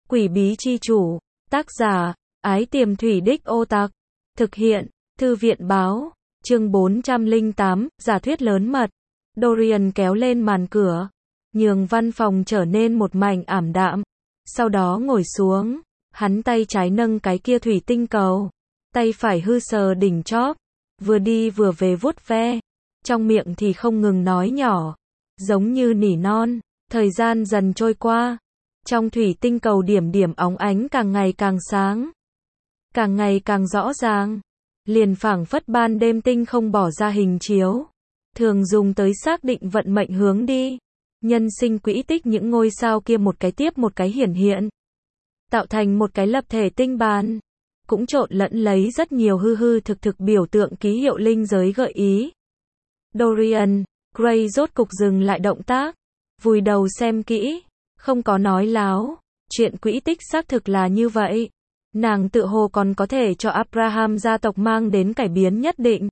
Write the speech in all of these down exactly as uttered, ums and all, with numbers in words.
Quỷ bí chi chủ, tác giả, Ái Tiềm Thủy Đích Ô Tặc, thực hiện, Thư viện báo, chương bốn trăm lẻ tám, giả thuyết lớn mật. Dorian kéo lên màn cửa, nhường văn phòng trở nên một mảnh ảm đạm, sau đó ngồi xuống, hắn tay trái nâng cái kia thủy tinh cầu, tay phải hư sờ đỉnh chóp, vừa đi vừa về vuốt ve, trong miệng thì không ngừng nói nhỏ, giống như nỉ non. Thời gian dần trôi qua, trong thủy tinh cầu điểm điểm óng ánh càng ngày càng sáng, càng ngày càng rõ ràng, liền phảng phất ban đêm tinh không bỏ ra hình chiếu, thường dùng tới xác định vận mệnh hướng đi, nhân sinh quỹ tích những ngôi sao kia một cái tiếp một cái hiển hiện, tạo thành một cái lập thể tinh bàn, cũng trộn lẫn lấy rất nhiều hư hư thực thực biểu tượng ký hiệu linh giới gợi ý. Dorian Gray rốt cục dừng lại động tác, vùi đầu xem kỹ, không có nói láo, chuyện quỹ tích xác thực là như vậy. Nàng tự hồ còn có thể cho Abraham gia tộc mang đến cải biến nhất định.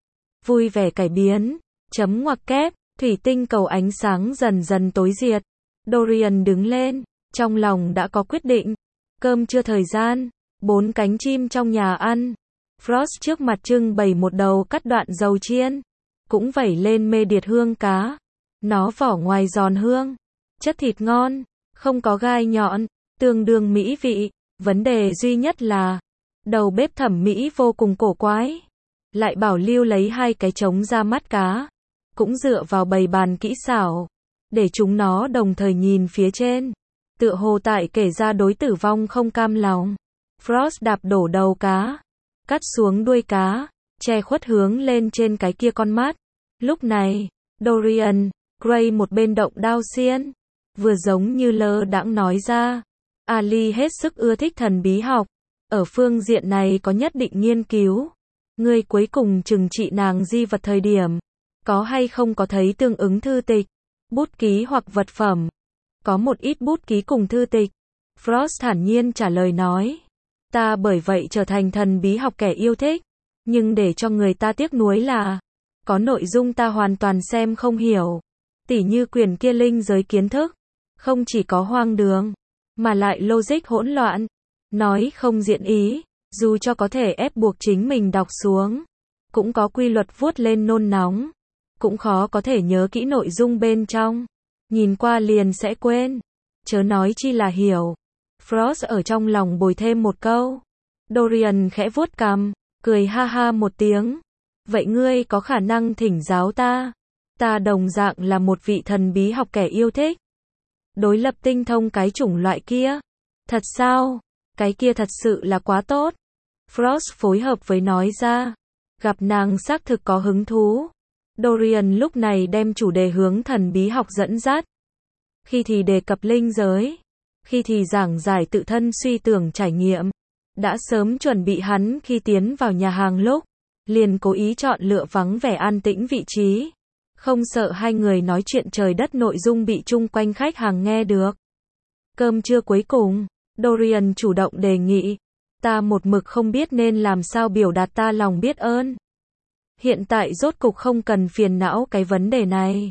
Vui vẻ cải biến, chấm ngoặc kép, thủy tinh cầu ánh sáng dần dần tối diệt. Dorian đứng lên, trong lòng đã có quyết định. Cơm trưa thời gian, bốn cánh chim trong nhà ăn. Frost trước mặt trưng bày một đầu cắt đoạn dầu chiên, cũng vẩy lên mê điệt hương cá. Nó vỏ ngoài giòn hương, chất thịt ngon, không có gai nhọn, tương đương mỹ vị. Vấn đề duy nhất là, đầu bếp thẩm mỹ vô cùng cổ quái, lại bảo lưu lấy hai cái trống ra mắt cá, cũng dựa vào bày bàn kỹ xảo, để chúng nó đồng thời nhìn phía trên, tựa hồ tại kể ra đối tử vong không cam lòng. Frost đạp đổ đầu cá, cắt xuống đuôi cá, che khuất hướng lên trên cái kia con mắt. Lúc này, Dorian Gray một bên động đao xiên, vừa giống như lơ đãng nói ra, Ali hết sức ưa thích thần bí học, ở phương diện này có nhất định nghiên cứu. Ngươi cuối cùng trừng trị nàng di vật thời điểm, có hay không có thấy tương ứng thư tịch, bút ký hoặc vật phẩm? Có một ít bút ký cùng thư tịch. Frost thản nhiên trả lời nói, ta bởi vậy trở thành thần bí học kẻ yêu thích, nhưng để cho người ta tiếc nuối là, có nội dung ta hoàn toàn xem không hiểu. Tỉ như quyển kia linh giới kiến thức, không chỉ có hoang đường, mà lại logic hỗn loạn, nói không diện ý, dù cho có thể ép buộc chính mình đọc xuống, cũng có quy luật vuốt lên nôn nóng, cũng khó có thể nhớ kỹ nội dung bên trong, nhìn qua liền sẽ quên, chớ nói chi là hiểu. Frost ở trong lòng bồi thêm một câu. Dorian khẽ vuốt cằm, cười ha ha một tiếng, vậy ngươi có khả năng thỉnh giáo ta? Ta đồng dạng là một vị thần bí học kẻ yêu thích, đối lập tinh thông cái chủng loại kia. Thật sao? Cái kia thật sự là quá tốt. Frost phối hợp với nói ra, gặp nàng xác thực có hứng thú. Dorian lúc này đem chủ đề hướng thần bí học dẫn dắt. Khi thì đề cập linh giới, khi thì giảng giải tự thân suy tưởng trải nghiệm. Đã sớm chuẩn bị hắn khi tiến vào nhà hàng lúc, liền cố ý chọn lựa vắng vẻ an tĩnh vị trí. Không sợ hai người nói chuyện trời đất nội dung bị chung quanh khách hàng nghe được. Cơm trưa cuối cùng, Dorian chủ động đề nghị, ta một mực không biết nên làm sao biểu đạt ta lòng biết ơn. Hiện tại rốt cục không cần phiền não cái vấn đề này.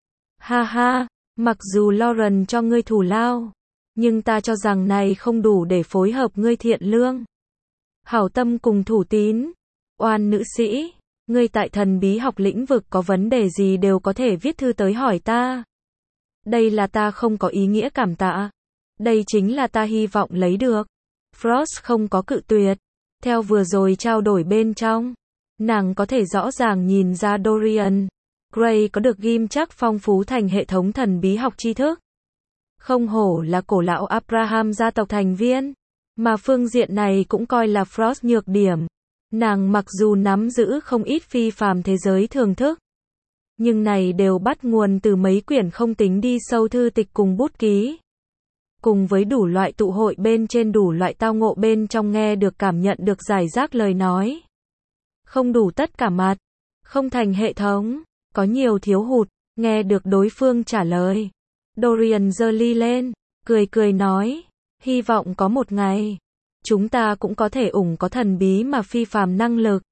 Ha ha, mặc dù Lauren cho ngươi thù lao, nhưng ta cho rằng này không đủ để phối hợp ngươi thiện lương, hảo tâm cùng thủ tín. Oan nữ sĩ, ngươi tại thần bí học lĩnh vực có vấn đề gì đều có thể viết thư tới hỏi ta. Đây là ta không có ý nghĩa cảm tạ. Đây chính là ta hy vọng lấy được. Frost không có cự tuyệt. Theo vừa rồi trao đổi bên trong, nàng có thể rõ ràng nhìn ra Dorian Gray có được ghim chắc phong phú thành hệ thống thần bí học tri thức. Không hổ là cổ lão Abraham gia tộc thành viên, mà phương diện này cũng coi là Frost nhược điểm. Nàng mặc dù nắm giữ không ít phi phàm thế giới thưởng thức, nhưng này đều bắt nguồn từ mấy quyển không tính đi sâu thư tịch cùng bút ký. Cùng với đủ loại tụ hội bên trên đủ loại tao ngộ bên trong nghe được cảm nhận được giải rác lời nói. Không đủ tất cả mặt, không thành hệ thống, có nhiều thiếu hụt, nghe được đối phương trả lời. Dorian giơ ly lên, cười cười nói, hy vọng có một ngày, chúng ta cũng có thể ủng có thần bí mà phi phàm năng lực.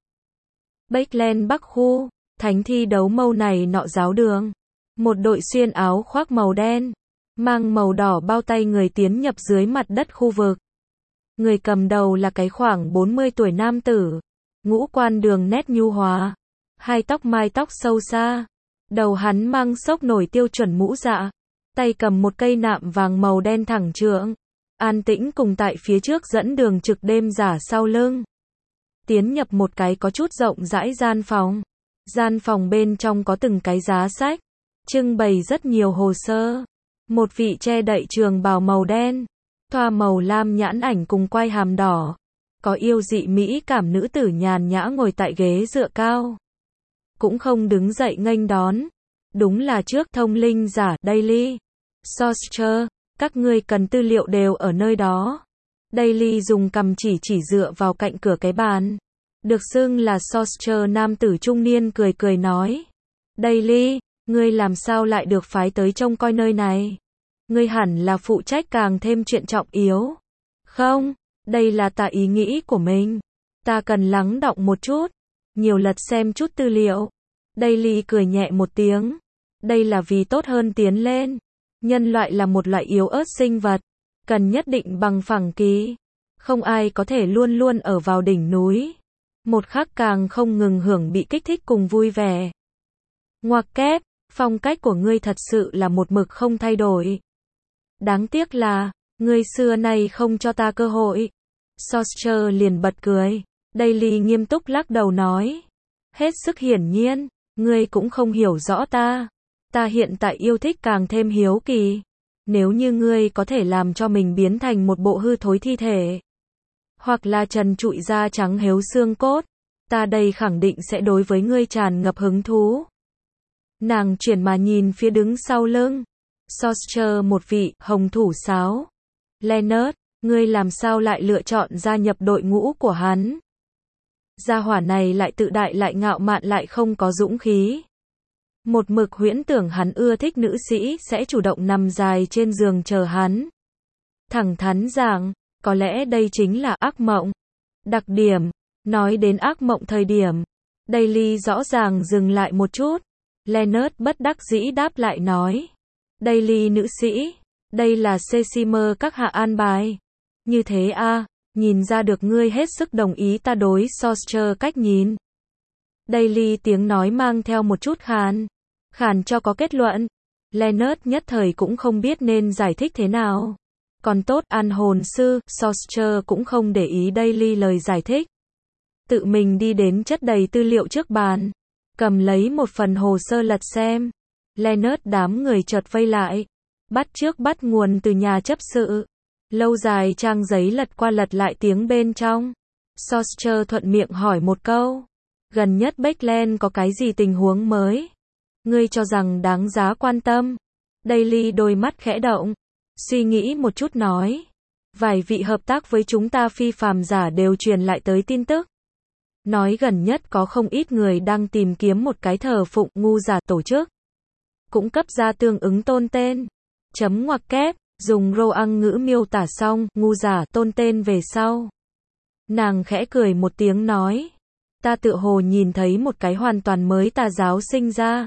Bakeland Bắc khu, thánh thi đấu mâu này nọ giáo đường. Một đội xuyên áo khoác màu đen, mang màu đỏ bao tay người tiến nhập dưới mặt đất khu vực. Người cầm đầu là cái khoảng bốn mươi tuổi nam tử, ngũ quan đường nét nhu hòa, hai tóc mai tóc sâu xa, đầu hắn mang xốc nổi tiêu chuẩn mũ dạ, tay cầm một cây nạm vàng màu đen thẳng trượng, an tĩnh cùng tại phía trước dẫn đường trực đêm giả sau lưng. Tiến nhập một cái có chút rộng rãi gian phòng. Gian phòng bên trong có từng cái giá sách, trưng bày rất nhiều hồ sơ. Một vị che đậy trường bào màu đen, thoa màu lam nhãn ảnh cùng quai hàm đỏ, có yêu dị mỹ cảm nữ tử nhàn nhã ngồi tại ghế dựa cao. Cũng không đứng dậy nghênh đón. Đúng là trước thông linh giả, Daily. Sorcerer, các ngươi cần tư liệu đều ở nơi đó. Daily dùng cầm chỉ chỉ dựa vào cạnh cửa cái bàn. Được xưng là Sorcerer nam tử trung niên cười cười nói. Daily, ngươi làm sao lại được phái tới trông coi nơi này? Ngươi hẳn là phụ trách càng thêm chuyện trọng yếu. Không, đây là ta ý nghĩ của mình. Ta cần lắng đọng một chút, nhiều lật xem chút tư liệu. Daily cười nhẹ một tiếng. Đây là vì tốt hơn tiến lên. Nhân loại là một loại yếu ớt sinh vật, cần nhất định bằng phẳng kỳ. Không ai có thể luôn luôn ở vào đỉnh núi. Một khắc càng không ngừng hưởng bị kích thích cùng vui vẻ. Ngoặc kép, phong cách của ngươi thật sự là một mực không thay đổi. Đáng tiếc là, ngươi xưa nay không cho ta cơ hội. Sorcerer liền bật cười. Daily nghiêm túc lắc đầu nói. Hết sức hiển nhiên, ngươi cũng không hiểu rõ ta. Ta hiện tại yêu thích càng thêm hiếu kỳ. Nếu như ngươi có thể làm cho mình biến thành một bộ hư thối thi thể, hoặc là trần trụi da trắng héo xương cốt, ta đây khẳng định sẽ đối với ngươi tràn ngập hứng thú. Nàng chuyển mà nhìn phía đứng sau lưng. Sorcerer một vị, hồng thủ sáo. Leonard, ngươi làm sao lại lựa chọn gia nhập đội ngũ của hắn? Gia hỏa này lại tự đại lại ngạo mạn lại không có dũng khí. Một mực huyễn tưởng hắn ưa thích nữ sĩ sẽ chủ động nằm dài trên giường chờ hắn. Thẳng thắn rằng, có lẽ đây chính là ác mộng. Đặc điểm, nói đến ác mộng thời điểm, Daily rõ ràng dừng lại một chút. Leonard bất đắc dĩ đáp lại nói. Daily nữ sĩ, đây là Cecimer các hạ an bài. Như thế a, à, nhìn ra được ngươi hết sức đồng ý ta đối Sorcerer cách nhìn. Daily tiếng nói mang theo một chút khàn. Khàn cho có kết luận. Leonard nhất thời cũng không biết nên giải thích thế nào. Còn tốt an hồn sư, Sorcerer cũng không để ý Daily lời giải thích. Tự mình đi đến chất đầy tư liệu trước bàn. Cầm lấy một phần hồ sơ lật xem. Leonard đám người chợt vây lại. Bắt trước bắt nguồn từ nhà chấp sự. Lâu dài trang giấy lật qua lật lại tiếng bên trong. Sorcerer thuận miệng hỏi một câu. Gần nhất Backland có cái gì tình huống mới? Ngươi cho rằng đáng giá quan tâm. Daily đôi mắt khẽ động. Suy nghĩ một chút nói. Vài vị hợp tác với chúng ta phi phàm giả đều truyền lại tới tin tức. Nói gần nhất có không ít người đang tìm kiếm một cái thờ phụng ngu giả tổ chức. Cũng cấp ra tương ứng tôn tên. Chấm ngoặc kép, dùng rô ăn ngữ miêu tả xong, ngu giả tôn tên về sau. Nàng khẽ cười một tiếng nói. Ta tựa hồ nhìn thấy một cái hoàn toàn mới tà giáo sinh ra.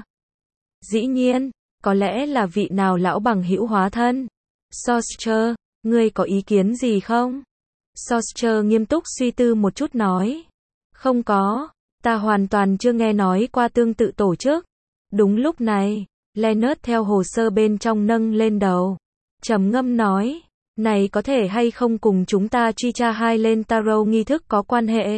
Dĩ nhiên, có lẽ là vị nào lão bằng hữu hóa thân. Sorcerer, ngươi có ý kiến gì không? Sorcerer nghiêm túc suy tư một chút nói. Không có, ta hoàn toàn chưa nghe nói qua tương tự tổ chức. Đúng lúc này, Leonard theo hồ sơ bên trong nâng lên đầu. Trầm ngâm nói, này có thể hay không cùng chúng ta truy tra hai lên tarot nghi thức có quan hệ?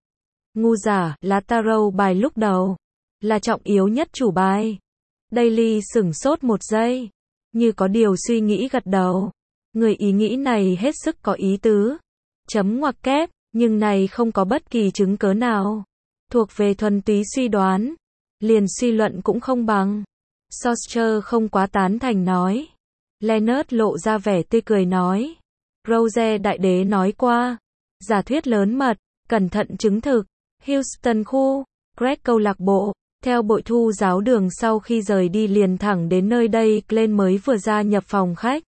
Ngu giả, là tarot bài lúc đầu. Là trọng yếu nhất chủ bài. Daily sửng sốt một giây. Như có điều suy nghĩ gật đầu. Người ý nghĩ này hết sức có ý tứ. Chấm ngoặc kép, nhưng này không có bất kỳ chứng cớ nào. Thuộc về thuần túy suy đoán. Liền suy luận cũng không bằng. Sorcerer không quá tán thành nói. Leonard lộ ra vẻ tươi cười nói. Rose đại đế nói qua. Giả thuyết lớn mật, cẩn thận chứng thực. Houston khu, Greg câu lạc bộ. Theo bội thu giáo đường sau khi rời đi liền thẳng đến nơi đây, Glenn mới vừa ra nhập phòng khách.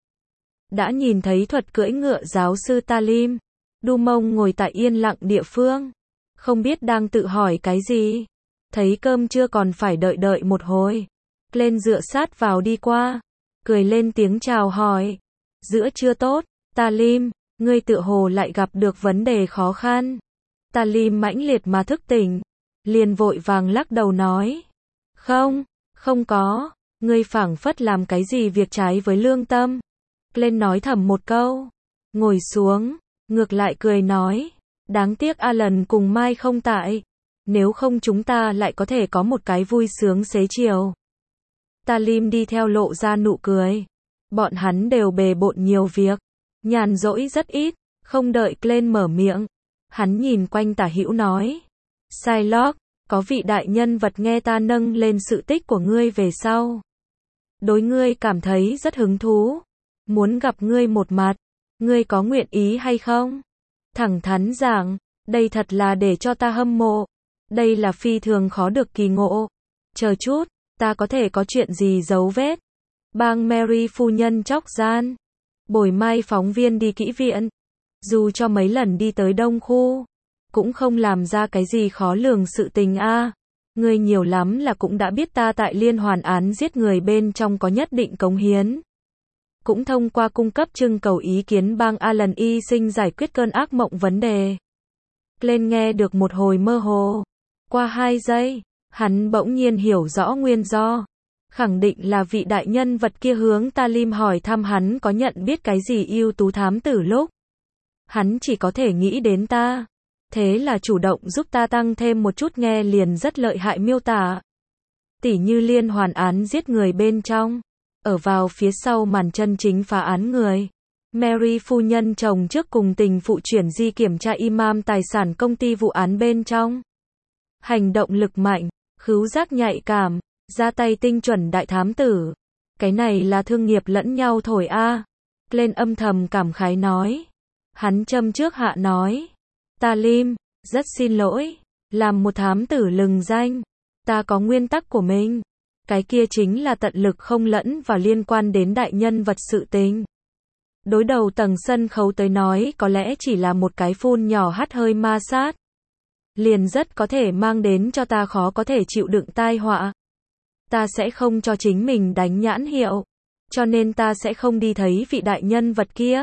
Đã nhìn thấy thuật cưỡi ngựa giáo sư Talim. Dumont ngồi tại yên lặng địa phương. Không biết đang tự hỏi cái gì. Thấy cơm chưa còn phải đợi đợi một hồi. Glenn dựa sát vào đi qua. cười lên tiếng chào hỏi. Giữa trưa tốt, Talim, ngươi tựa hồ lại gặp được vấn đề khó khăn. Talim mãnh liệt mà thức tỉnh, liền vội vàng lắc đầu nói. Không, không có, ngươi phảng phất làm cái gì việc trái với lương tâm. Glenn nói thầm một câu, ngồi xuống, ngược lại cười nói. Đáng tiếc Alan cùng Mai không tại. Nếu không chúng ta lại có thể có một cái vui sướng xế chiều. Talim đi theo lộ ra nụ cười. Bọn hắn đều bề bộn nhiều việc, nhàn rỗi rất ít, không đợi Glenn mở miệng. Hắn nhìn quanh tả hữu nói. Shylock, có vị đại nhân vật nghe ta nâng lên sự tích của ngươi về sau. Đối ngươi cảm thấy rất hứng thú. Muốn gặp ngươi một mặt, ngươi có nguyện ý hay không? Thẳng thắn giảng, đây thật là để cho ta hâm mộ. Đây là phi thường khó được kỳ ngộ. Chờ chút, ta có thể có chuyện gì giấu vết? Bang Mary phu nhân chóc gian. Bồi Mai phóng viên đi kỹ viện. Dù cho mấy lần đi tới đông khu, cũng không làm ra cái gì khó lường sự tình a. À. Ngươi nhiều lắm là cũng đã biết ta tại liên hoàn án giết người bên trong có nhất định cống hiến. Cũng thông qua cung cấp trưng cầu ý kiến bang Alan y sinh giải quyết cơn ác mộng vấn đề. Glenn nghe được một hồi mơ hồ. Qua hai giây, hắn bỗng nhiên hiểu rõ nguyên do. Khẳng định là vị đại nhân vật kia hướng Talim hỏi thăm hắn có nhận biết cái gì ưu tú thám tử lúc. Hắn chỉ có thể nghĩ đến ta. Thế là chủ động giúp ta tăng thêm một chút nghe liền rất lợi hại miêu tả. Tỉ như liên hoàn án giết người bên trong. Ở vào phía sau màn chân chính phá án người. Mary phu nhân chồng trước cùng tình phụ chuyển di kiểm tra imam tài sản công ty vụ án bên trong. Hành động lực mạnh, khứu giác nhạy cảm, ra tay tinh chuẩn đại thám tử. Cái này là thương nghiệp lẫn nhau thổi a. Glenn âm thầm cảm khái nói. Hắn châm trước hạ nói. Talim, rất xin lỗi. Làm một thám tử lừng danh. Ta có nguyên tắc của mình. Cái kia chính là tận lực không lẫn vào liên quan đến đại nhân vật sự tình. Đối đầu tầng sân khấu tới nói có lẽ chỉ là một cái phun nhỏ hắt hơi ma sát. Liền rất có thể mang đến cho ta khó có thể chịu đựng tai họa. Ta sẽ không cho chính mình đánh nhãn hiệu. Cho nên ta sẽ không đi thấy vị đại nhân vật kia.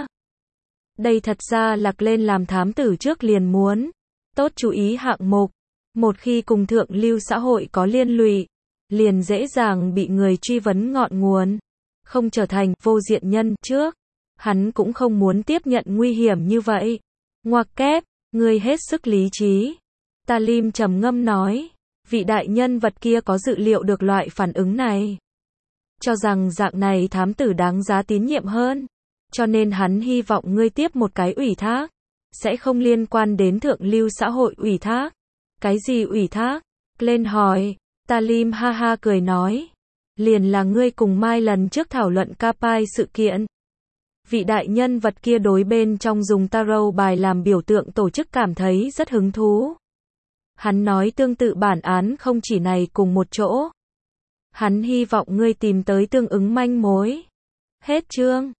Đây thật ra là lên làm thám tử trước liền muốn. Tốt chú ý hạng mục. Một khi cùng thượng lưu xã hội có liên lụy, liền dễ dàng bị người truy vấn ngọn nguồn. Không trở thành vô diện nhân trước. Hắn cũng không muốn tiếp nhận nguy hiểm như vậy. Ngoặc kép, ngươi hết sức lý trí. Talim trầm ngâm nói. Vị đại nhân vật kia có dự liệu được loại phản ứng này. Cho rằng dạng này thám tử đáng giá tín nhiệm hơn. Cho nên hắn hy vọng ngươi tiếp một cái ủy thác. Sẽ không liên quan đến thượng lưu xã hội ủy thác. Cái gì ủy thác? Glenn hỏi. Talim ha ha cười nói. Liền là ngươi cùng Mai lần trước thảo luận Capai sự kiện. Vị đại nhân vật kia đối bên trong dùng tarot bài làm biểu tượng tổ chức cảm thấy rất hứng thú. Hắn nói tương tự bản án không chỉ này cùng một chỗ. Hắn hy vọng ngươi tìm tới tương ứng manh mối. Hết chương.